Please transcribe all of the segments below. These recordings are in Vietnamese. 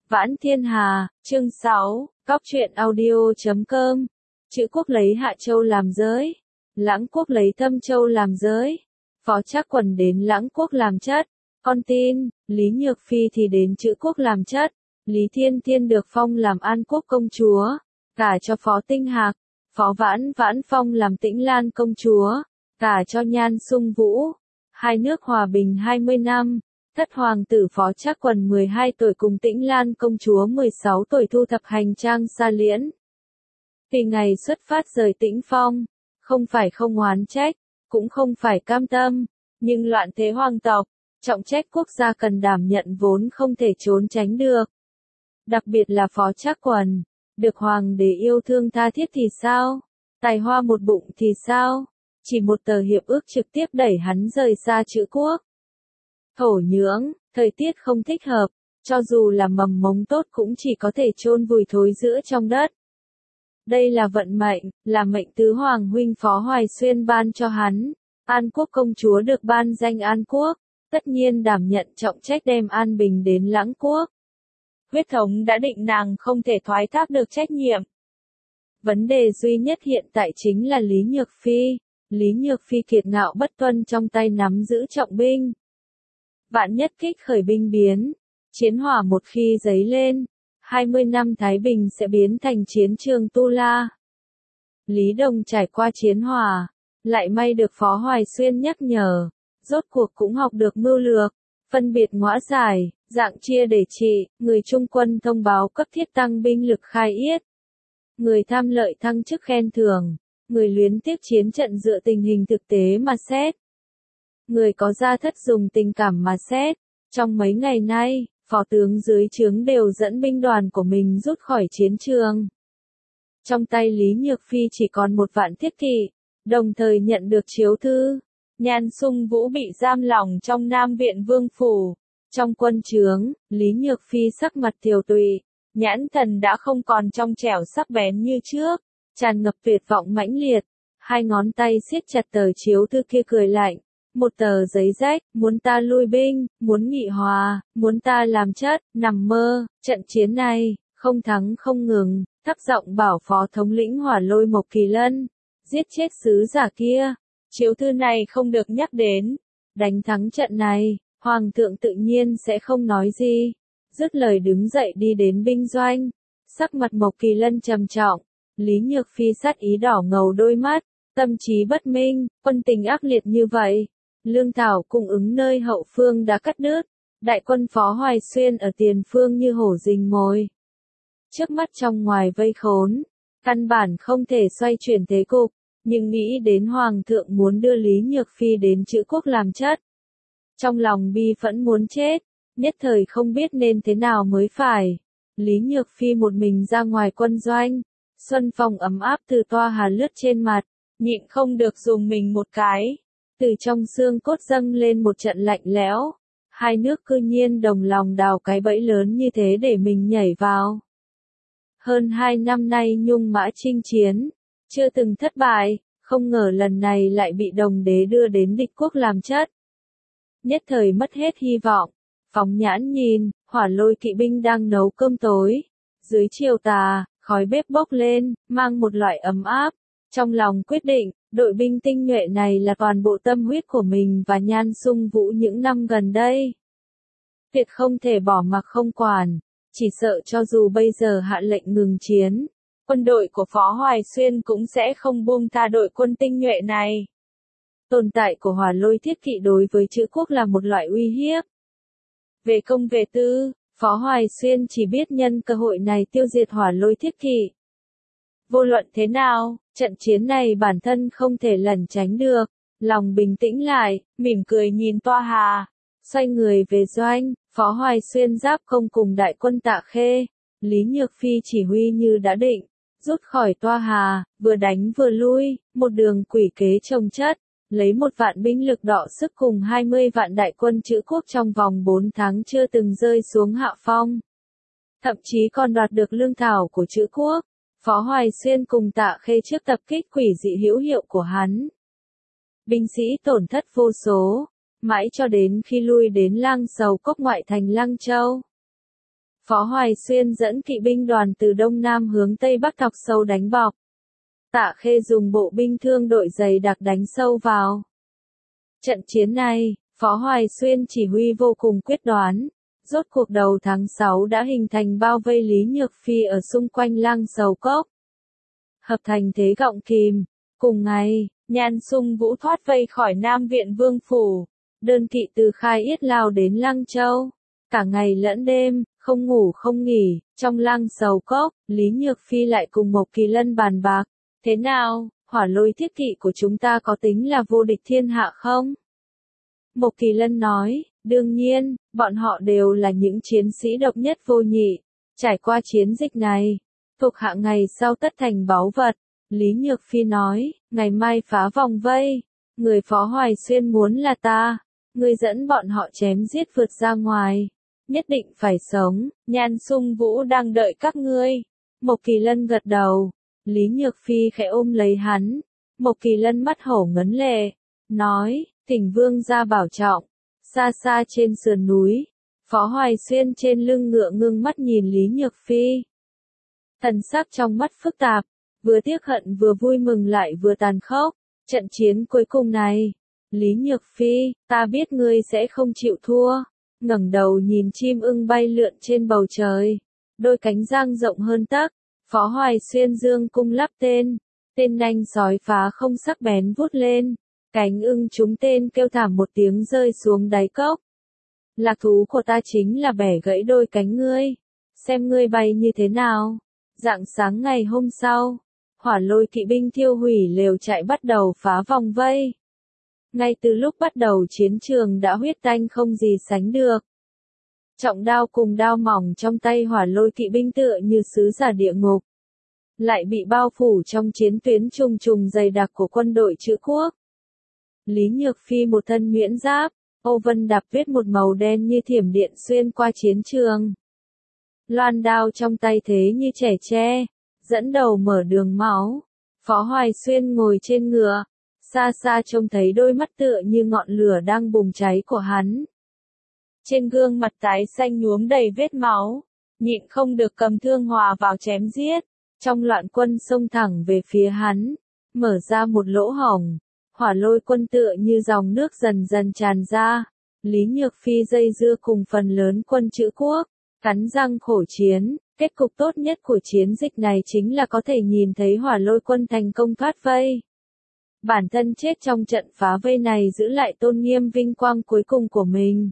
Vãn Thiên Hà, chương 6, Góc truyện audio.com. Chữ Quốc lấy Hạ Châu làm giới, Lãng Quốc lấy Thâm Châu làm giới. Phó Trác Quần đến Lãng Quốc làm chất. Con tin, Lý Nhược Phi thì đến Chữ Quốc làm chất. Lý Thiên Thiên được phong làm An Quốc công chúa, gả cho Phó Tinh Hạc. Phó Vãn Vãn phong làm Tĩnh Lan công chúa, gả cho Nhan Sung Vũ. Hai nước hòa bình 20 năm. Thất hoàng tử Phó Trác Quần 12 tuổi cùng Tĩnh Lan công chúa 16 tuổi thu thập hành trang xa liễn. Vì ngày xuất phát rời Tĩnh Phong, không phải không oán trách, cũng không phải cam tâm, nhưng loạn thế hoàng tộc, trọng trách quốc gia cần đảm nhận vốn không thể trốn tránh được. Đặc biệt là Phó Trác Quần, được hoàng đế yêu thương tha thiết thì sao? Tài hoa một bụng thì sao? Chỉ một tờ hiệp ước trực tiếp đẩy hắn rời xa Chữ Quốc. Thổ nhưỡng, thời tiết không thích hợp, cho dù là mầm mống tốt cũng chỉ có thể chôn vùi thối rữa trong đất. Đây là vận mệnh, là mệnh tứ hoàng huynh Phó Hoài Xuyên ban cho hắn. An Quốc công chúa được ban danh An Quốc, tất nhiên đảm nhận trọng trách đem an bình đến Lãng Quốc. Huyết thống đã định nàng không thể thoái thác được trách nhiệm. Vấn đề duy nhất hiện tại chính là Lý Nhược Phi. Lý Nhược Phi kiệt ngạo bất tuân trong tay nắm giữ trọng binh. Vạn nhất kích khởi binh biến, chiến hỏa một khi dấy lên, 20 năm Thái Bình sẽ biến thành chiến trường Tu La. Lý Đồng trải qua chiến hỏa, lại may được Phó Hoài Xuyên nhắc nhở, rốt cuộc cũng học được mưu lược, phân biệt ngõa giải, dạng chia để trị, người trung quân thông báo cấp thiết tăng binh lực khai yết. Người tham lợi thăng chức khen thưởng, người luyến tiếc chiến trận dựa tình hình thực tế mà xét. Người có gia thất dùng tình cảm mà xét. Trong mấy ngày nay, phó tướng dưới trướng đều dẫn binh đoàn của mình rút khỏi chiến trường. Trong tay Lý Nhược Phi chỉ còn 1 vạn thiết kỵ, đồng thời nhận được chiếu thư. Nhan Sung Vũ bị giam lỏng trong Nam Viện Vương Phủ. Trong quân trướng, Lý Nhược Phi sắc mặt tiều tụy, nhãn thần đã không còn trong trẻo sắc bén như trước, tràn ngập tuyệt vọng mãnh liệt. Hai ngón tay siết chặt tờ chiếu thư kia cười lạnh. Một tờ giấy rách, muốn ta lui binh, muốn nghị hòa, muốn ta làm chất, nằm mơ, trận chiến này, không thắng không ngừng, thấp giọng bảo Phó thống lĩnh Hỏa Lôi Mộc Kỳ Lân, giết chết sứ giả kia, chiếu thư này không được nhắc đến, đánh thắng trận này, Hoàng thượng tự nhiên sẽ không nói gì, dứt lời đứng dậy đi đến binh doanh, sắc mặt Mộc Kỳ Lân trầm trọng, Lý Nhược Phi sát ý đỏ ngầu đôi mắt, tâm trí bất minh, quân tình ác liệt như vậy. Lương thảo cung ứng nơi hậu phương đã cắt đứt, đại quân Phó Hoài Xuyên ở tiền phương như hổ rình mồi. Trước mắt trong ngoài vây khốn, căn bản không thể xoay chuyển thế cục, nhưng nghĩ đến Hoàng thượng muốn đưa Lý Nhược Phi đến Chữ Quốc làm chất. Trong lòng bi phẫn muốn chết, nhất thời không biết nên thế nào mới phải. Lý Nhược Phi một mình ra ngoài quân doanh, xuân phong ấm áp từ toa hà lướt trên mặt, nhịn không được dùng mình một cái. Từ trong xương cốt dâng lên một trận lạnh lẽo, hai nước cư nhiên đồng lòng đào cái bẫy lớn như thế để mình nhảy vào. Hơn 2 năm nay Nhung Mã chinh chiến, chưa từng thất bại, không ngờ lần này lại bị Đồng đế đưa đến địch quốc làm chất. Nhất thời mất hết hy vọng, phóng nhãn nhìn, Hỏa Lôi kỵ binh đang nấu cơm tối. Dưới chiều tà, khói bếp bốc lên, mang một loại ấm áp. Trong lòng quyết định, đội binh tinh nhuệ này là toàn bộ tâm huyết của mình và Nhan Sung Vũ những năm gần đây. Tuyệt không thể bỏ mặc không quản, chỉ sợ cho dù bây giờ hạ lệnh ngừng chiến, quân đội của Phó Hoài Xuyên cũng sẽ không buông tha đội quân tinh nhuệ này. Tồn tại của Hỏa Lôi thiết kỵ đối với Chữ Quốc là một loại uy hiếp. Về công về tư, Phó Hoài Xuyên chỉ biết nhân cơ hội này tiêu diệt Hỏa Lôi thiết kỵ. Vô luận thế nào, trận chiến này bản thân không thể lẩn tránh được, lòng bình tĩnh lại, mỉm cười nhìn toa hà, xoay người về doanh, Phó Hoài Xuyên giáp công cùng đại quân Tạ Khê, Lý Nhược Phi chỉ huy như đã định, rút khỏi toa hà, vừa đánh vừa lui, một đường quỷ kế chồng chất, lấy 1 vạn binh lực đọ sức cùng 20 vạn đại quân Chữ Quốc trong vòng 4 tháng chưa từng rơi xuống hạ phong. Thậm chí còn đoạt được lương thảo của Chữ Quốc. Phó Hoài Xuyên cùng Tạ Khê trước tập kích quỷ dị hữu hiệu của hắn. Binh sĩ tổn thất vô số, mãi cho đến khi lui đến Lang Sầu Cốc ngoại thành Lăng Châu. Phó Hoài Xuyên dẫn kỵ binh đoàn từ đông nam hướng tây bắc thọc sâu đánh bọc. Tạ Khê dùng bộ binh thương đội dày đặc đánh sâu vào. Trận chiến này, Phó Hoài Xuyên chỉ huy vô cùng quyết đoán. Rốt cuộc đầu tháng 6 đã hình thành bao vây Lý Nhược Phi ở xung quanh Lăng Sầu Cốc. Hợp thành thế gọng kìm. Cùng ngày, Nhan Sung Vũ thoát vây khỏi Nam Viện Vương Phủ. Đơn kỵ từ Khai Yết lao đến Lăng Châu. Cả ngày lẫn đêm, không ngủ không nghỉ, trong Lăng Sầu Cốc, Lý Nhược Phi lại cùng Mộc Kỳ Lân bàn bạc. Thế nào, hỏa lôi thiết kỵ của chúng ta có tính là vô địch thiên hạ không? Mộc Kỳ Lân nói, đương nhiên, bọn họ đều là những chiến sĩ độc nhất vô nhị. Trải qua chiến dịch này, thuộc hạ ngày sau tất thành báu vật. Lý Nhược Phi nói, ngày mai phá vòng vây. Người Phó Hoài Xuyên muốn là ta. Ngươi dẫn bọn họ chém giết vượt ra ngoài. Nhất định phải sống, Nhan Sung Vũ đang đợi các ngươi. Mộc Kỳ Lân gật đầu. Lý Nhược Phi khẽ ôm lấy hắn. Mộc Kỳ Lân mắt hổ ngấn lệ. Nói, thỉnh vương gia bảo trọng. Xa xa trên sườn núi. Phó Hoài Xuyên trên lưng ngựa ngưng mắt nhìn Lý Nhược Phi. Thần sắc trong mắt phức tạp. Vừa tiếc hận vừa vui mừng lại vừa tàn khốc. Trận chiến cuối cùng này. Lý Nhược Phi, ta biết ngươi sẽ không chịu thua. Ngẩng đầu nhìn chim ưng bay lượn trên bầu trời. Đôi cánh dang rộng hơn tấc. Phó Hoài Xuyên dương cung lắp tên. Tên nanh sói phá không sắc bén vút lên. Cánh ưng trúng tên kêu thảm một tiếng rơi xuống đáy cốc. Lạc thú của ta chính là bẻ gãy đôi cánh ngươi. Xem ngươi bay như thế nào. Rạng sáng ngày hôm sau, hỏa lôi kỵ binh thiêu hủy lều trại bắt đầu phá vòng vây. Ngay từ lúc bắt đầu chiến trường đã huyết tanh không gì sánh được. Trọng đao cùng đao mỏng trong tay hỏa lôi kỵ binh tựa như sứ giả địa ngục. Lại bị bao phủ trong chiến tuyến trùng trùng dày đặc của quân đội Chữ Quốc. Lý Nhược Phi một thân nhuyễn giáp, ô vân đạp viết một màu đen như thiểm điện xuyên qua chiến trường. Loan đao trong tay thế như trẻ tre, dẫn đầu mở đường máu. Phó Hoài Xuyên ngồi trên ngựa, xa xa trông thấy đôi mắt tựa như ngọn lửa đang bùng cháy của hắn. Trên gương mặt tái xanh nhuốm đầy vết máu, nhịn không được cầm thương hòa vào chém giết. Trong loạn quân xông thẳng về phía hắn, mở ra một lỗ hổng. Hỏa lôi quân tựa như dòng nước dần dần tràn ra. Lý Nhược Phi dây dưa cùng phần lớn quân Chữ Quốc, cắn răng khổ chiến. Kết cục tốt nhất của chiến dịch này chính là có thể nhìn thấy hỏa lôi quân thành công thoát vây. Bản thân chết trong trận phá vây này giữ lại tôn nghiêm vinh quang cuối cùng của mình.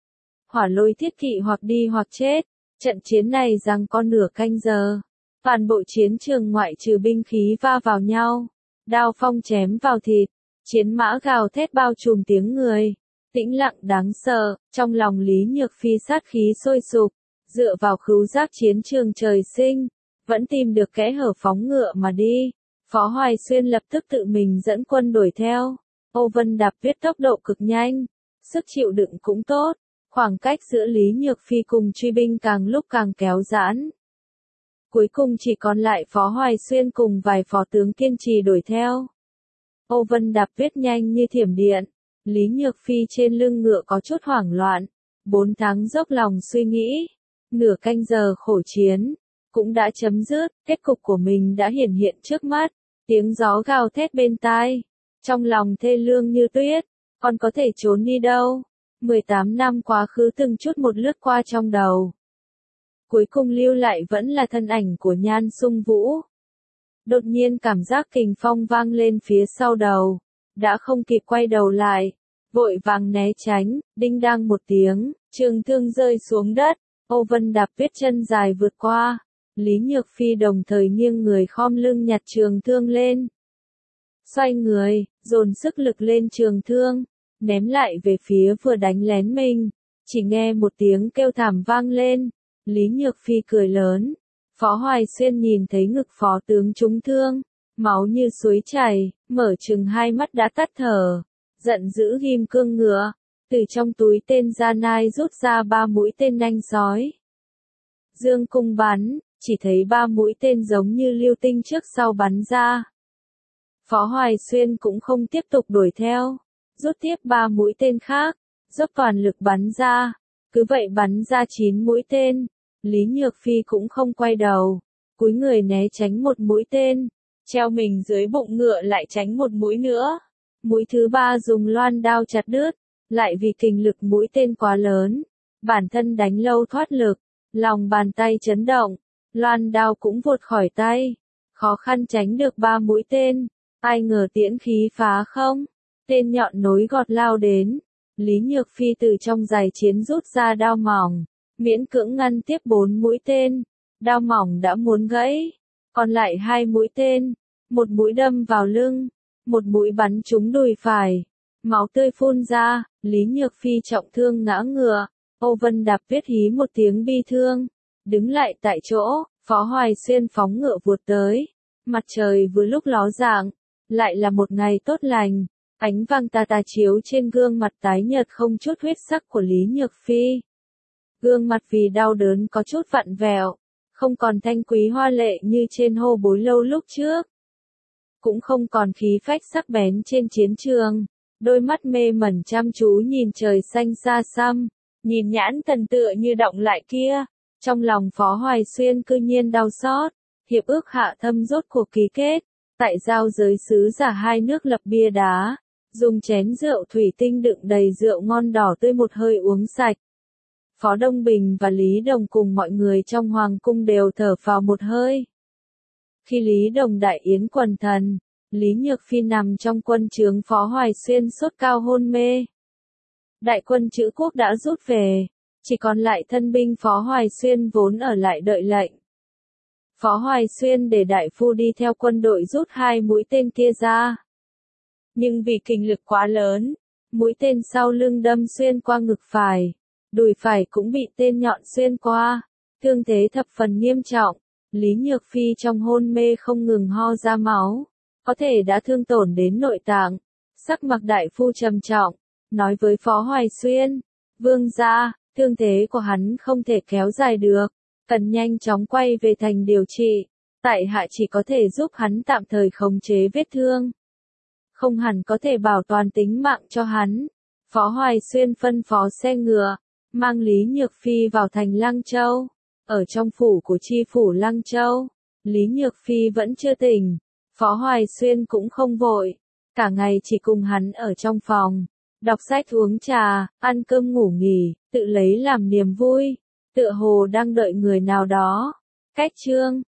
Hỏa lôi thiết kỵ hoặc đi hoặc chết. Trận chiến này giằng co nửa canh giờ. Toàn bộ chiến trường ngoại trừ binh khí va vào nhau. Đao phong chém vào thịt. Chiến mã gào thét bao trùm tiếng người. Tĩnh lặng đáng sợ, trong lòng Lý Nhược Phi sát khí sôi sục. Dựa vào khứu giác chiến trường trời sinh. Vẫn tìm được kẽ hở phóng ngựa mà đi. Phó Hoài Xuyên lập tức tự mình dẫn quân đuổi theo. Ô vân đạp viết tốc độ cực nhanh. Sức chịu đựng cũng tốt. Khoảng cách giữa Lý Nhược Phi cùng truy binh càng lúc càng kéo giãn. Cuối cùng chỉ còn lại Phó Hoài Xuyên cùng vài phó tướng kiên trì đuổi theo. Ô vân đạp viết nhanh như thiểm điện. Lý Nhược Phi trên lưng ngựa có chút hoảng loạn. 4 tháng dốc lòng suy nghĩ. Nửa canh giờ khổ chiến. Cũng đã chấm dứt. Kết cục của mình đã hiển hiện trước mắt. Tiếng gió gào thét bên tai. Trong lòng thê lương như tuyết. Còn có thể trốn đi đâu? 18 năm quá khứ từng chút một lướt qua trong đầu. Cuối cùng lưu lại vẫn là thân ảnh của Nhan Sung Vũ. Đột nhiên cảm giác kình phong vang lên phía sau đầu. Đã không kịp quay đầu lại. Vội vàng né tránh, đinh đang một tiếng, trường thương rơi xuống đất. Ô vân đạp viết chân dài vượt qua. Lý Nhược Phi đồng thời nghiêng người khom lưng nhặt trường thương lên. Xoay người, dồn sức lực lên trường thương. Ném lại về phía vừa đánh lén mình. Chỉ nghe một tiếng kêu thảm vang lên. Lý Nhược Phi cười lớn. Phó Hoài Xuyên nhìn thấy ngực phó tướng trúng thương. Máu như suối chảy, mở chừng hai mắt đã tắt thở. Giận dữ ghim cương ngựa. Từ trong túi tên ra nai rút ra 3 mũi tên nanh sói. Dương cung bắn, chỉ thấy 3 mũi tên giống như lưu tinh trước sau bắn ra. Phó Hoài Xuyên cũng không tiếp tục đuổi theo. Rút tiếp 3 mũi tên khác, dốc toàn lực bắn ra. Cứ vậy bắn ra 9 mũi tên. Lý Nhược Phi cũng không quay đầu, cúi người né tránh một mũi tên, treo mình dưới bụng ngựa lại tránh một mũi nữa. Mũi thứ ba dùng loan đao chặt đứt, lại vì kình lực mũi tên quá lớn, bản thân đánh lâu thoát lực, lòng bàn tay chấn động, loan đao cũng vụt khỏi tay, khó khăn tránh được 3 mũi tên, ai ngờ tiễn khí phá không, tên nhọn nối gọt lao đến, Lý Nhược Phi từ trong giày chiến rút ra đao mỏng, miễn cưỡng ngăn tiếp 4 mũi tên, đao mỏng đã muốn gãy, còn lại 2 mũi tên, một mũi đâm vào lưng, một mũi bắn trúng đùi phải, máu tươi phun ra, Lý Nhược Phi trọng thương ngã ngựa, Âu Vân Đạp viết hí một tiếng bi thương, đứng lại tại chỗ, Phó Hoài Xuyên phóng ngựa vụt tới, mặt trời vừa lúc ló dạng, lại là một ngày tốt lành, ánh vàng tà tà chiếu trên gương mặt tái nhợt không chút huyết sắc của Lý Nhược Phi. Gương mặt vì đau đớn có chút vặn vẹo, không còn thanh quý hoa lệ như trên Hồ Bối Lâu lúc trước. Cũng không còn khí phách sắc bén trên chiến trường, đôi mắt mê mẩn chăm chú nhìn trời xanh xa xăm, nhìn nhãn thần tựa như động lại kia, trong lòng Phó Hoài Xuyên cư nhiên đau xót, hiệp ước hạ thâm rốt cuộc ký kết, tại giao giới sứ giả hai nước lập bia đá, dùng chén rượu thủy tinh đựng đầy rượu ngon đỏ tươi một hơi uống sạch. Phó Đông Bình và Lý Đồng cùng mọi người trong hoàng cung đều thở phào một hơi. Khi Lý Đồng đại yến quần thần, Lý Nhược Phi nằm trong quân trướng Phó Hoài Xuyên sốt cao hôn mê. Đại quân Trữ Quốc đã rút về, chỉ còn lại thân binh Phó Hoài Xuyên vốn ở lại đợi lệnh. Phó Hoài Xuyên để đại phu đi theo quân đội rút 2 mũi tên kia ra. Nhưng vì kình lực quá lớn, mũi tên sau lưng đâm xuyên qua ngực phải, đùi phải cũng bị tên nhọn xuyên qua, thương thế thập phần nghiêm trọng. Lý Nhược Phi trong hôn mê không ngừng ho ra máu, có thể đã thương tổn đến nội tạng. Sắc mặt đại phu trầm trọng, nói với Phó Hoài Xuyên, vương gia, thương thế của hắn không thể kéo dài được, cần nhanh chóng quay về thành điều trị, tại hạ chỉ có thể giúp hắn tạm thời khống chế vết thương. Không hẳn có thể bảo toàn tính mạng cho hắn. Phó Hoài Xuyên phân phó xe ngựa, mang Lý Nhược Phi vào thành Lăng Châu. Ở trong phủ của chi phủ Lăng Châu, Lý Nhược Phi vẫn chưa tỉnh, Phó Hoài Xuyên cũng không vội, cả ngày chỉ cùng hắn ở trong phòng, đọc sách uống trà, ăn cơm ngủ nghỉ, tự lấy làm niềm vui, tựa hồ đang đợi người nào đó. Cách chương